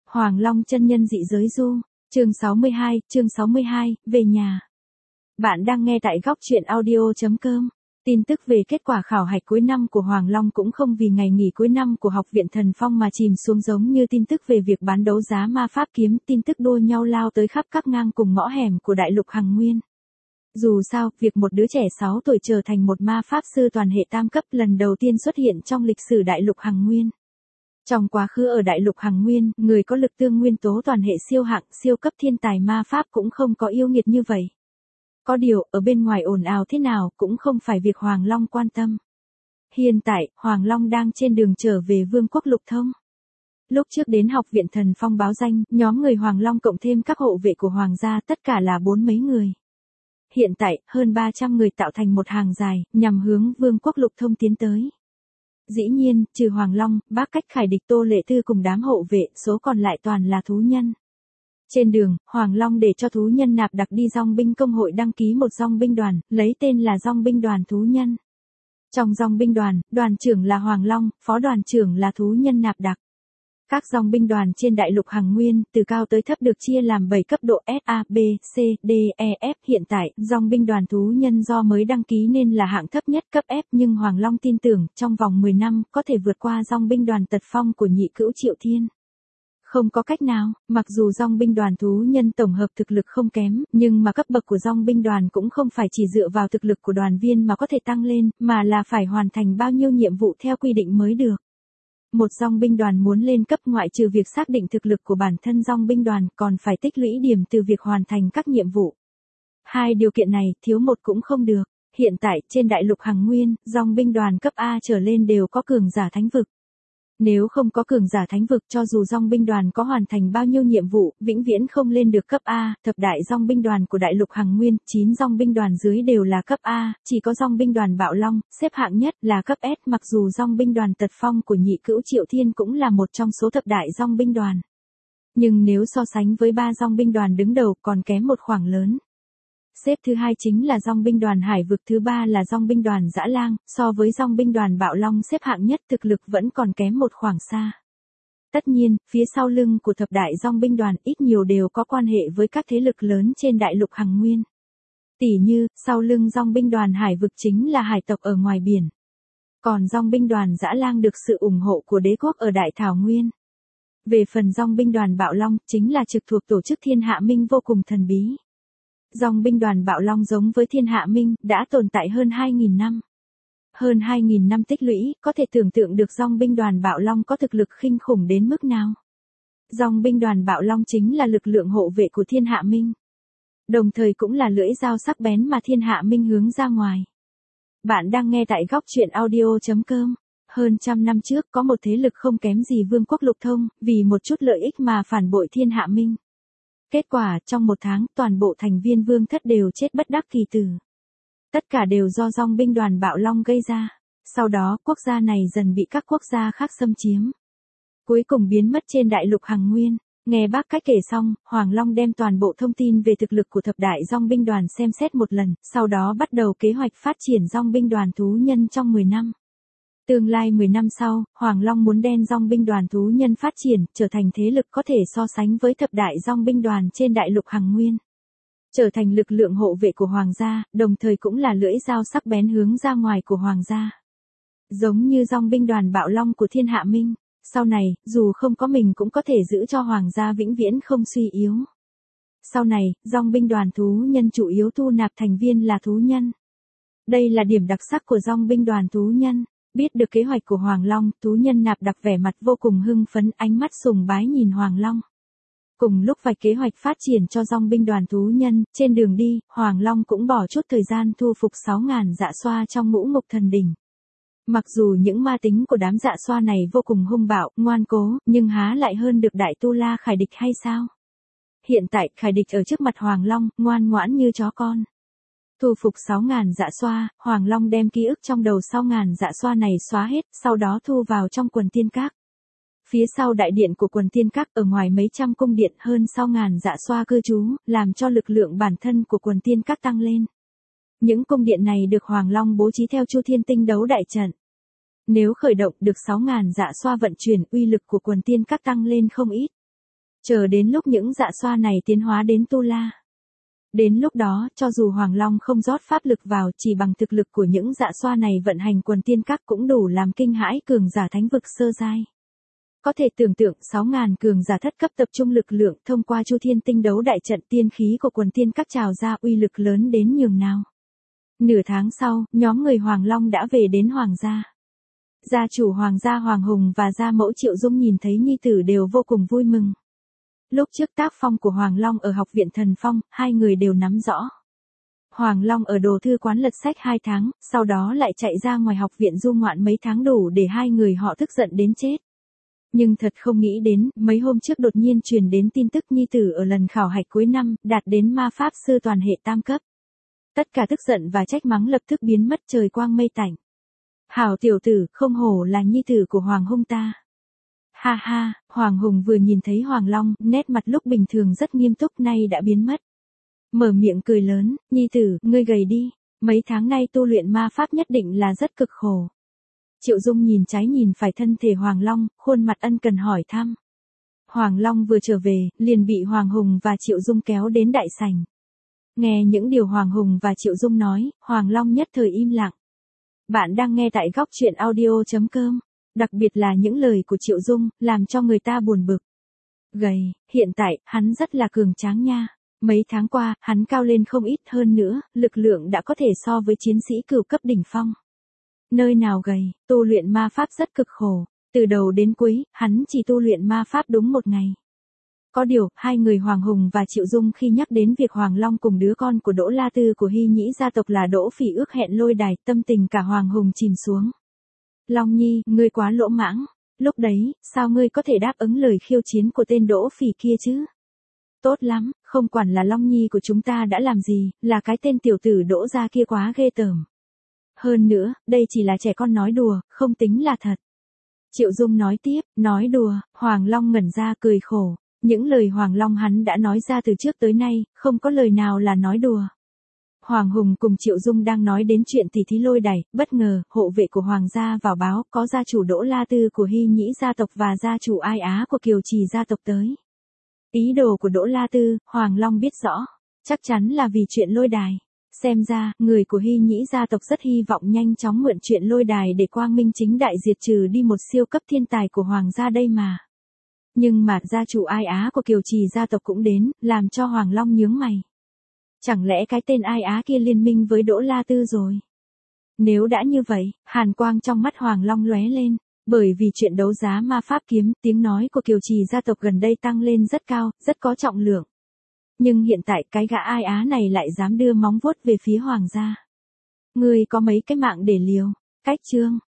Hoàng Long chân nhân dị giới du, chương 62, về nhà. Bạn đang nghe tại góc truyện audio.com. Tin tức về kết quả khảo hạch cuối năm của Hoàng Long cũng không vì ngày nghỉ cuối năm của Học viện Thần Phong mà chìm xuống giống như tin tức về việc bán đấu giá ma pháp kiếm, tin tức đua nhau lao tới khắp các ngang cùng ngõ hẻm của Đại Lục Hằng Nguyên. Dù sao, việc một đứa trẻ 6 tuổi trở thành một ma pháp sư toàn hệ tam cấp lần đầu tiên xuất hiện trong lịch sử Đại Lục Hằng Nguyên. Trong quá khứ ở Đại Lục Hằng Nguyên, người có lực tương nguyên tố toàn hệ siêu hạng, siêu cấp thiên tài ma pháp cũng không có yêu nghiệt như vậy. Có điều, ở bên ngoài ồn ào thế nào cũng không phải việc Hoàng Long quan tâm. Hiện tại, Hoàng Long đang trên đường trở về Vương quốc Lục Thông. Lúc trước đến Học viện Thần Phong báo danh, nhóm người Hoàng Long cộng thêm các hộ vệ của Hoàng gia tất cả là 40 mấy người. Hiện tại, hơn 300 người tạo thành một hàng dài, nhằm hướng Vương quốc Lục Thông tiến tới. Dĩ nhiên, trừ Hoàng Long, Bác Cách Khải Địch Tô Lệ Tư cùng đám hộ vệ, số còn lại toàn là thú nhân. Trên đường, Hoàng Long để cho thú nhân nạp đặc đi dòng binh công hội đăng ký một dòng binh đoàn, lấy tên là dòng binh đoàn thú nhân. Trong dòng binh đoàn, đoàn trưởng là Hoàng Long, phó đoàn trưởng là thú nhân nạp đặc. Các dòng binh đoàn trên Đại Lục Hằng Nguyên, từ cao tới thấp được chia làm 7 cấp độ S, A, B, C, D, E, F. Hiện tại, dòng binh đoàn thú nhân do mới đăng ký nên là hạng thấp nhất cấp F, nhưng Hoàng Long tin tưởng, trong vòng 10 năm, có thể vượt qua dòng binh đoàn Tật Phong của nhị cữu Triệu Thiên. Không có cách nào, mặc dù dòng binh đoàn thú nhân tổng hợp thực lực không kém, nhưng mà cấp bậc của dòng binh đoàn cũng không phải chỉ dựa vào thực lực của đoàn viên mà có thể tăng lên, mà là phải hoàn thành bao nhiêu nhiệm vụ theo quy định mới được. Một dòng binh đoàn muốn lên cấp ngoại trừ việc xác định thực lực của bản thân dòng binh đoàn còn phải tích lũy điểm từ việc hoàn thành các nhiệm vụ. Hai điều kiện này thiếu một cũng không được. Hiện tại trên Đại Lục Hằng Nguyên, dòng binh đoàn cấp A trở lên đều có cường giả thánh vực. Nếu không có cường giả thánh vực cho dù dòng binh đoàn có hoàn thành bao nhiêu nhiệm vụ, vĩnh viễn không lên được cấp A. Thập đại dòng binh đoàn của Đại Lục Hằng Nguyên, 9 dòng binh đoàn dưới đều là cấp A, chỉ có dòng binh đoàn Bạo Long, xếp hạng nhất là cấp S. Mặc dù dòng binh đoàn Tật Phong của nhị cữu Triệu Thiên cũng là một trong số thập đại dòng binh đoàn. Nhưng nếu so sánh với 3 dòng binh đoàn đứng đầu còn kém một khoảng lớn. Xếp thứ hai chính là dòng binh đoàn Hải Vực, thứ ba là dòng binh đoàn Dã Lang, so với dòng binh đoàn Bạo Long xếp hạng nhất thực lực vẫn còn kém một khoảng xa. Tất nhiên, phía sau lưng của thập đại dòng binh đoàn ít nhiều đều có quan hệ với các thế lực lớn trên Đại Lục Hằng Nguyên. Tỉ như, sau lưng dòng binh đoàn Hải Vực chính là hải tộc ở ngoài biển. Còn dòng binh đoàn Dã Lang được sự ủng hộ của đế quốc ở Đại Thảo Nguyên. Về phần dòng binh đoàn Bạo Long chính là trực thuộc tổ chức Thiên Hạ Minh vô cùng thần bí. Dòng binh đoàn Bạo Long giống với Thiên Hạ Minh, đã tồn tại hơn 2.000 năm. Hơn 2.000 năm tích lũy, có thể tưởng tượng được dòng binh đoàn Bạo Long có thực lực kinh khủng đến mức nào. Dòng binh đoàn Bạo Long chính là lực lượng hộ vệ của Thiên Hạ Minh. Đồng thời cũng là lưỡi dao sắc bén mà Thiên Hạ Minh hướng ra ngoài. Bạn đang nghe tại góc truyện audio.com. Hơn trăm năm trước có một thế lực không kém gì Vương quốc Lục Thông, vì một chút lợi ích mà phản bội Thiên Hạ Minh. Kết quả, trong một tháng, toàn bộ thành viên vương thất đều chết bất đắc kỳ tử. Tất cả đều do dòng binh đoàn Bạo Long gây ra. Sau đó, quốc gia này dần bị các quốc gia khác xâm chiếm. Cuối cùng biến mất trên Đại Lục Hằng Nguyên. Nghe bác Cách kể xong, Hoàng Long đem toàn bộ thông tin về thực lực của thập đại dòng binh đoàn xem xét một lần, sau đó bắt đầu kế hoạch phát triển dòng binh đoàn thú nhân trong 10 năm. Tương lai 10 năm sau, Hoàng Long muốn đem dòng binh đoàn thú nhân phát triển, trở thành thế lực có thể so sánh với thập đại dòng binh đoàn trên Đại Lục Hằng Nguyên. Trở thành lực lượng hộ vệ của Hoàng gia, đồng thời cũng là lưỡi dao sắc bén hướng ra ngoài của Hoàng gia. Giống như dòng binh đoàn Bạo Long của Thiên Hạ Minh, sau này, dù không có mình cũng có thể giữ cho Hoàng gia vĩnh viễn không suy yếu. Sau này, dòng binh đoàn thú nhân chủ yếu thu nạp thành viên là thú nhân. Đây là điểm đặc sắc của dòng binh đoàn thú nhân. Biết được kế hoạch của Hoàng Long, thú nhân nạp đặc vẻ mặt vô cùng hưng phấn, ánh mắt sùng bái nhìn Hoàng Long. Cùng lúc vạch kế hoạch phát triển cho dòng binh đoàn thú nhân, trên đường đi, Hoàng Long cũng bỏ chút thời gian thu phục 6.000 dạ xoa trong ngũ ngục thần đỉnh. Mặc dù những ma tính của đám dạ xoa này vô cùng hung bạo, ngoan cố, nhưng há lại hơn được Đại Tu La Khải Địch hay sao? Hiện tại, Khải Địch ở trước mặt Hoàng Long, ngoan ngoãn như chó con. Thu phục 6.000 dạ xoa, Hoàng Long đem ký ức trong đầu 6.000 dạ xoa này xóa hết, sau đó thu vào trong quần tiên các. Phía sau đại điện của quần tiên các ở ngoài mấy trăm cung điện hơn 6.000 dạ xoa cư trú, làm cho lực lượng bản thân của quần tiên các tăng lên. Những cung điện này được Hoàng Long bố trí theo Chu Thiên Tinh đấu đại trận. Nếu khởi động được 6.000 dạ xoa vận chuyển, uy lực của quần tiên các tăng lên không ít. Chờ đến lúc những dạ xoa này tiến hóa đến tu la. Đến lúc đó, cho dù Hoàng Long không rót pháp lực vào, chỉ bằng thực lực của những dạ xoa này vận hành quần tiên các cũng đủ làm kinh hãi cường giả thánh vực sơ giai. Có thể tưởng tượng 6.000 cường giả thất cấp tập trung lực lượng thông qua Chu Thiên Tinh đấu đại trận, tiên khí của quần tiên các trào ra uy lực lớn đến nhường nào. Nửa tháng sau, nhóm người Hoàng Long đã về đến Hoàng gia. Gia chủ Hoàng gia Hoàng Hùng và gia mẫu Triệu Dung nhìn thấy nhi tử đều vô cùng vui mừng. Lúc trước tác phong của Hoàng Long ở học viện Thần Phong, hai người đều nắm rõ. Hoàng Long ở đồ thư quán lật sách 2 tháng, sau đó lại chạy ra ngoài học viện du ngoạn mấy tháng đủ để hai người họ tức giận đến chết. Nhưng thật không nghĩ đến, mấy hôm trước đột nhiên truyền đến tin tức nhi tử ở lần khảo hạch cuối năm, đạt đến ma pháp sư toàn hệ tam cấp. Tất cả tức giận và trách mắng lập tức biến mất, trời quang mây tạnh. Hảo tiểu tử, không hổ là nhi tử của Hoàng Hung ta. Ha ha, Hoàng Hùng vừa nhìn thấy Hoàng Long, nét mặt lúc bình thường rất nghiêm túc nay đã biến mất. Mở miệng cười lớn, nhi tử, ngươi gầy đi, mấy tháng nay tu luyện ma pháp nhất định là rất cực khổ. Triệu Dung nhìn trái nhìn phải thân thể Hoàng Long, khuôn mặt ân cần hỏi thăm. Hoàng Long vừa trở về, liền bị Hoàng Hùng và Triệu Dung kéo đến đại sảnh. Nghe những điều Hoàng Hùng và Triệu Dung nói, Hoàng Long nhất thời im lặng. Bạn đang nghe tại góc truyện audio.com. Đặc biệt là những lời của Triệu Dung, làm cho người ta buồn bực. Gầy, hiện tại, hắn rất là cường tráng nha. Mấy tháng qua, hắn cao lên không ít, hơn nữa, lực lượng đã có thể so với chiến sĩ cửu cấp đỉnh phong. Nơi nào gầy, tu luyện ma pháp rất cực khổ. Từ đầu đến cuối, hắn chỉ tu luyện ma pháp đúng 1 ngày. Có điều, hai người Hoàng Hùng và Triệu Dung khi nhắc đến việc Hoàng Long cùng đứa con của Đỗ La Tư của Hy Nhĩ gia tộc là Đỗ Phỉ ước hẹn lôi đài, tâm tình cả Hoàng Hùng chìm xuống. Long Nhi, ngươi quá lỗ mãng. Lúc đấy, sao ngươi có thể đáp ứng lời khiêu chiến của tên Đỗ Phỉ kia chứ? Tốt lắm, không quản là Long Nhi của chúng ta đã làm gì, là cái tên tiểu tử Đỗ gia kia quá ghê tởm. Hơn nữa, đây chỉ là trẻ con nói đùa, không tính là thật. Triệu Dung nói tiếp, nói đùa, Hoàng Long ngẩn ra cười khổ. Những lời Hoàng Long hắn đã nói ra từ trước tới nay, không có lời nào là nói đùa. Hoàng Hùng cùng Triệu Dung đang nói đến chuyện tỉ thí lôi đài, bất ngờ, hộ vệ của Hoàng gia vào báo có gia chủ Đỗ La Tư của Hy Nhĩ gia tộc và gia chủ Ai Á của Kiều Trì gia tộc tới. Ý đồ của Đỗ La Tư, Hoàng Long biết rõ, chắc chắn là vì chuyện lôi đài. Xem ra, người của Hy Nhĩ gia tộc rất hy vọng nhanh chóng mượn chuyện lôi đài để quang minh chính đại diệt trừ đi một siêu cấp thiên tài của Hoàng gia đây mà. Nhưng mà gia chủ Ai Á của Kiều Trì gia tộc cũng đến, làm cho Hoàng Long nhướng mày. Chẳng lẽ cái tên Ai Á kia liên minh với Đỗ La Tư rồi? Nếu đã như vậy, hàn quang trong mắt Hoàng Long lóe lên, bởi vì chuyện đấu giá ma pháp kiếm, tiếng nói của Kiều Trì gia tộc gần đây tăng lên rất cao, rất có trọng lượng. Nhưng hiện tại cái gã Ai Á này lại dám đưa móng vuốt về phía Hoàng gia. Ngươi có mấy cái mạng để liều? Cách chương.